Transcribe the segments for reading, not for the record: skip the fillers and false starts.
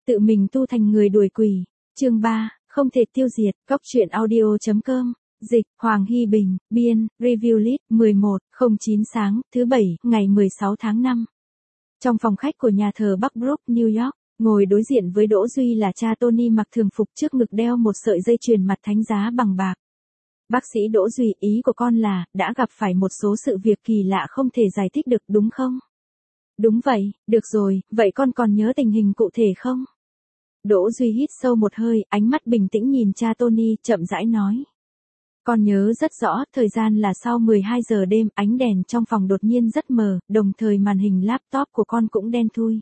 Tự mình tu thành người đuổi quỷ. Chương 3, không thể tiêu diệt. Góc truyện audio.com. Dịch, Hoàng Hy Bình, biên, review list, 11:09 sáng, thứ Bảy, ngày 16 tháng 5. Trong phòng khách của nhà thờ Buckbrook, New York, ngồi đối diện với Đỗ Duy là cha Tony mặc thường phục, trước ngực đeo một sợi dây chuyền mặt thánh giá bằng bạc. Bác sĩ Đỗ Duy, ý của con là, đã gặp phải một số sự việc kỳ lạ không thể giải thích được đúng không? Đúng vậy, được rồi, vậy con còn nhớ tình hình cụ thể không? Đỗ Duy hít sâu một hơi, ánh mắt bình tĩnh nhìn cha Tony, chậm rãi nói. Con nhớ rất rõ, thời gian là sau 12 giờ đêm, ánh đèn trong phòng đột nhiên rất mờ, đồng thời màn hình laptop của con cũng đen thui.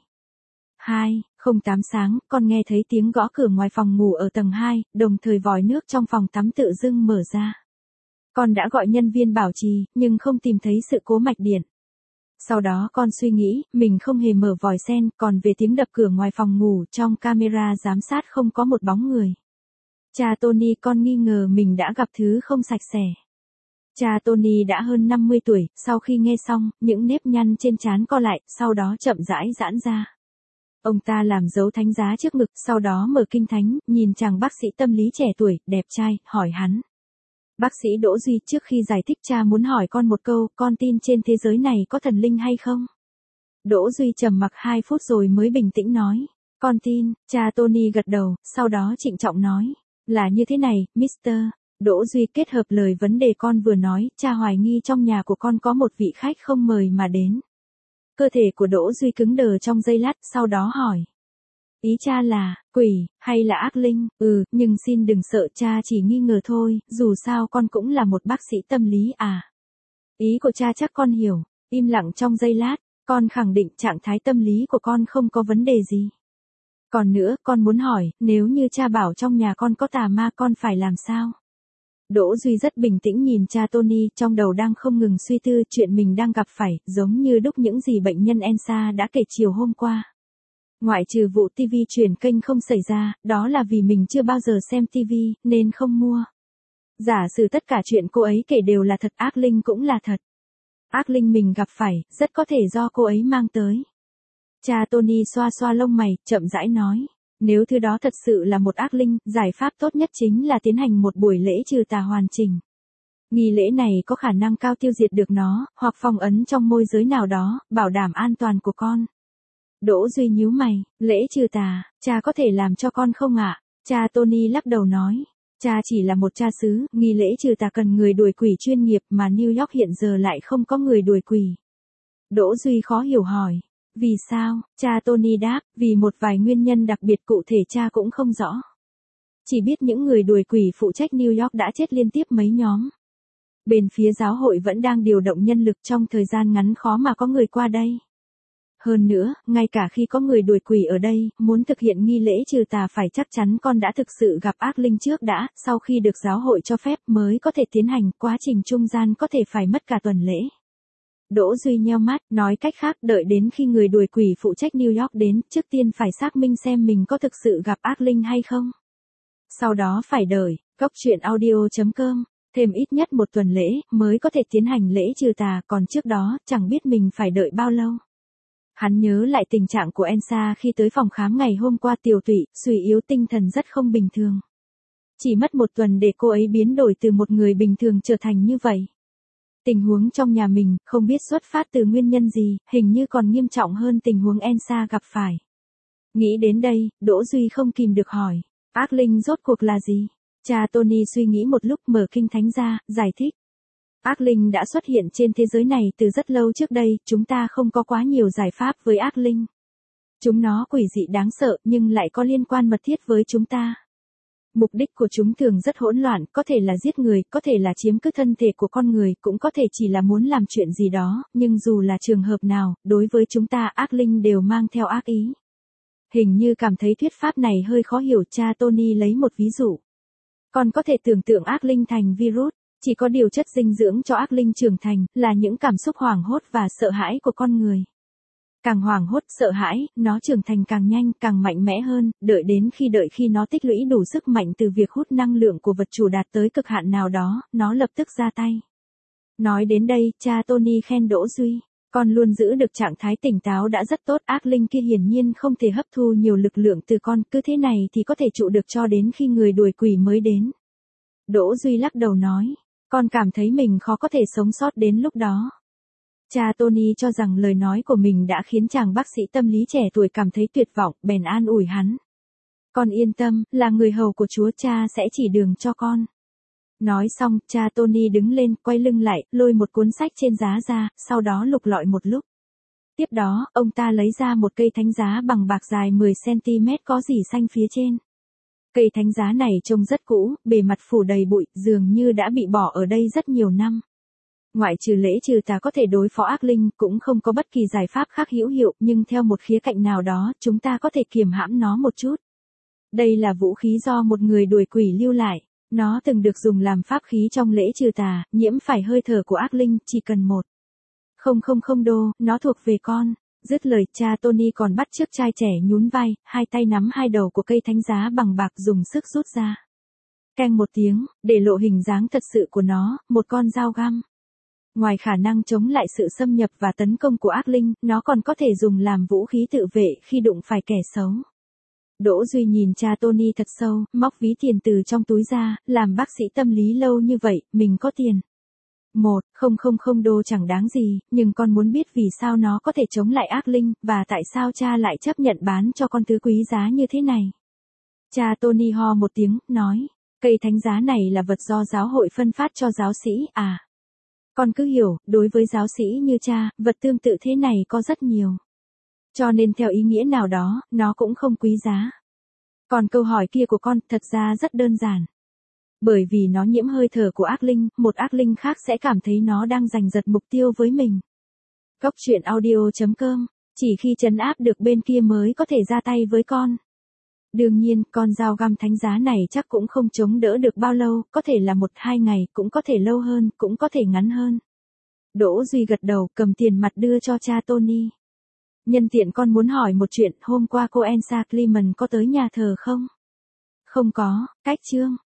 2:08 sáng, con nghe thấy tiếng gõ cửa ngoài phòng ngủ ở tầng 2, đồng thời vòi nước trong phòng tắm tự dưng mở ra. Con đã gọi nhân viên bảo trì, nhưng không tìm thấy sự cố mạch điện. Sau đó con suy nghĩ, mình không hề mở vòi sen, còn về tiếng đập cửa ngoài phòng ngủ, trong camera giám sát không có một bóng người. Cha Tony, con nghi ngờ mình đã gặp thứ không sạch sẽ. Cha Tony đã hơn 50 tuổi, sau khi nghe xong, những nếp nhăn trên trán co lại, sau đó chậm rãi giãn ra. Ông ta làm dấu thánh giá trước ngực, sau đó mở kinh thánh, nhìn chàng bác sĩ tâm lý trẻ tuổi, đẹp trai, hỏi hắn. Bác sĩ Đỗ Duy, trước khi giải thích cha muốn hỏi con một câu, con tin trên thế giới này có thần linh hay không? Đỗ Duy trầm mặc 2 phút rồi mới bình tĩnh nói. Con tin, cha Tony gật đầu, sau đó trịnh trọng nói. Là như thế này, Mr. Đỗ Duy, kết hợp lời vấn đề con vừa nói, cha hoài nghi trong nhà của con có một vị khách không mời mà đến. Cơ thể của Đỗ Duy cứng đờ trong giây lát, sau đó hỏi. Ý cha là, quỷ, hay là ác linh? Nhưng xin đừng sợ, cha chỉ nghi ngờ thôi, dù sao con cũng là một bác sĩ tâm lý à. Ý của cha chắc con hiểu, im lặng trong giây lát, con khẳng định trạng thái tâm lý của con không có vấn đề gì. Còn nữa, con muốn hỏi, nếu như cha bảo trong nhà con có tà ma con phải làm sao? Đỗ Duy rất bình tĩnh nhìn cha Tony, trong đầu đang không ngừng suy tư chuyện mình đang gặp phải, giống như đúc những gì bệnh nhân Elsa đã kể chiều hôm qua. Ngoại trừ vụ TV chuyển kênh không xảy ra, đó là vì mình chưa bao giờ xem TV, nên không mua. Giả sử tất cả chuyện cô ấy kể đều là thật, ác linh cũng là thật. Ác linh mình gặp phải, rất có thể do cô ấy mang tới. Cha Tony xoa xoa lông mày, chậm rãi nói. Nếu thứ đó thật sự là một ác linh, giải pháp tốt nhất chính là tiến hành một buổi lễ trừ tà hoàn chỉnh. Nghi lễ này có khả năng cao tiêu diệt được nó, hoặc phong ấn trong môi giới nào đó, bảo đảm an toàn của con. Đỗ Duy nhíu mày, lễ trừ tà, cha có thể làm cho con không ạ? Cha Tony lắc đầu nói. Cha chỉ là một cha xứ, nghi lễ trừ tà cần người đuổi quỷ chuyên nghiệp mà New York hiện giờ lại không có người đuổi quỷ. Đỗ Duy khó hiểu hỏi. Vì sao? Cha Tony đáp, vì một vài nguyên nhân đặc biệt cụ thể cha cũng không rõ. Chỉ biết những người đuổi quỷ phụ trách New York đã chết liên tiếp mấy nhóm. Bên phía giáo hội vẫn đang điều động nhân lực, trong thời gian ngắn khó mà có người qua đây. Hơn nữa, ngay cả khi có người đuổi quỷ ở đây, muốn thực hiện nghi lễ trừ tà phải chắc chắn con đã thực sự gặp ác linh trước đã, sau khi được giáo hội cho phép mới có thể tiến hành, quá trình trung gian có thể phải mất cả tuần lễ. Đỗ Duy nheo mắt, nói cách khác, đợi đến khi người đuổi quỷ phụ trách New York đến, trước tiên phải xác minh xem mình có thực sự gặp ác linh hay không. Sau đó phải đợi, góc truyện audio.com, thêm ít nhất một tuần lễ, mới có thể tiến hành lễ trừ tà, còn trước đó, chẳng biết mình phải đợi bao lâu. Hắn nhớ lại tình trạng của Elsa khi tới phòng khám ngày hôm qua, tiều tụy, suy yếu tinh thần rất không bình thường. Chỉ mất một tuần để cô ấy biến đổi từ một người bình thường trở thành như vậy. Tình huống trong nhà mình, không biết xuất phát từ nguyên nhân gì, hình như còn nghiêm trọng hơn tình huống Elsa gặp phải. Nghĩ đến đây, Đỗ Duy không kìm được hỏi, ác linh rốt cuộc là gì? Cha Tony suy nghĩ một lúc, mở kinh thánh ra, giải thích. Ác linh đã xuất hiện trên thế giới này từ rất lâu trước đây, chúng ta không có quá nhiều giải pháp với ác linh. Chúng nó quỷ dị đáng sợ, nhưng lại có liên quan mật thiết với chúng ta. Mục đích của chúng thường rất hỗn loạn, có thể là giết người, có thể là chiếm cứ thân thể của con người, cũng có thể chỉ là muốn làm chuyện gì đó, nhưng dù là trường hợp nào, đối với chúng ta ác linh đều mang theo ác ý. Hình như cảm thấy thuyết pháp này hơi khó hiểu, cha Tony lấy một ví dụ. Con có thể tưởng tượng ác linh thành virus, chỉ có điều chất dinh dưỡng cho ác linh trưởng thành, là những cảm xúc hoảng hốt và sợ hãi của con người. Càng hoảng hốt, sợ hãi, nó trưởng thành càng nhanh, càng mạnh mẽ hơn, đợi khi nó tích lũy đủ sức mạnh từ việc hút năng lượng của vật chủ đạt tới cực hạn nào đó, nó lập tức ra tay. Nói đến đây, cha Tony khen Đỗ Duy. Con luôn giữ được trạng thái tỉnh táo đã rất tốt, ác linh kia hiển nhiên không thể hấp thu nhiều lực lượng từ con, cứ thế này thì có thể trụ được cho đến khi người đuổi quỷ mới đến. Đỗ Duy lắc đầu nói, con cảm thấy mình khó có thể sống sót đến lúc đó. Cha Tony cho rằng lời nói của mình đã khiến chàng bác sĩ tâm lý trẻ tuổi cảm thấy tuyệt vọng, bèn an ủi hắn. Con yên tâm, là người hầu của Chúa, cha sẽ chỉ đường cho con. Nói xong, cha Tony đứng lên, quay lưng lại, lôi một cuốn sách trên giá ra, sau đó lục lọi một lúc. Tiếp đó, ông ta lấy ra một cây thánh giá bằng bạc dài 10cm có rỉ xanh phía trên. Cây thánh giá này trông rất cũ, bề mặt phủ đầy bụi, dường như đã bị bỏ ở đây rất nhiều năm. Ngoại trừ lễ trừ tà có thể đối phó ác linh, cũng không có bất kỳ giải pháp khác hữu hiệu, nhưng theo một khía cạnh nào đó, chúng ta có thể kiềm hãm nó một chút. Đây là vũ khí do một người đuổi quỷ lưu lại. Nó từng được dùng làm pháp khí trong lễ trừ tà, nhiễm phải hơi thở của ác linh, chỉ cần 1,000 đô, nó thuộc về con. Dứt lời, cha Tony còn bắt chước trai trẻ nhún vai, hai tay nắm hai đầu của cây thánh giá bằng bạc dùng sức rút ra. Keng một tiếng, để lộ hình dáng thật sự của nó, một con dao găm. Ngoài khả năng chống lại sự xâm nhập và tấn công của ác linh, nó còn có thể dùng làm vũ khí tự vệ khi đụng phải kẻ xấu. Đỗ Duy nhìn cha Tony thật sâu, móc ví tiền từ trong túi ra, làm bác sĩ tâm lý lâu như vậy, mình có tiền. 1,000 đô chẳng đáng gì, nhưng con muốn biết vì sao nó có thể chống lại ác linh, và tại sao cha lại chấp nhận bán cho con thứ quý giá như thế này. Cha Tony ho một tiếng, nói, cây thánh giá này là vật do giáo hội phân phát cho giáo sĩ, à. Con cứ hiểu, đối với giáo sĩ như cha, vật tương tự thế này có rất nhiều. Cho nên theo ý nghĩa nào đó, nó cũng không quý giá. Còn câu hỏi kia của con thật ra rất đơn giản. Bởi vì nó nhiễm hơi thở của ác linh, một ác linh khác sẽ cảm thấy nó đang giành giật mục tiêu với mình. Góc truyện audio.com, chỉ khi trấn áp được bên kia mới có thể ra tay với con. Đương nhiên, con dao găm thánh giá này chắc cũng không chống đỡ được bao lâu, có thể là 1-2 ngày, cũng có thể lâu hơn, cũng có thể ngắn hơn. Đỗ Duy gật đầu, cầm tiền mặt đưa cho cha Tony. Nhân tiện con muốn hỏi một chuyện, hôm qua cô Elsa Clement có tới nhà thờ không? Không có, cách chương.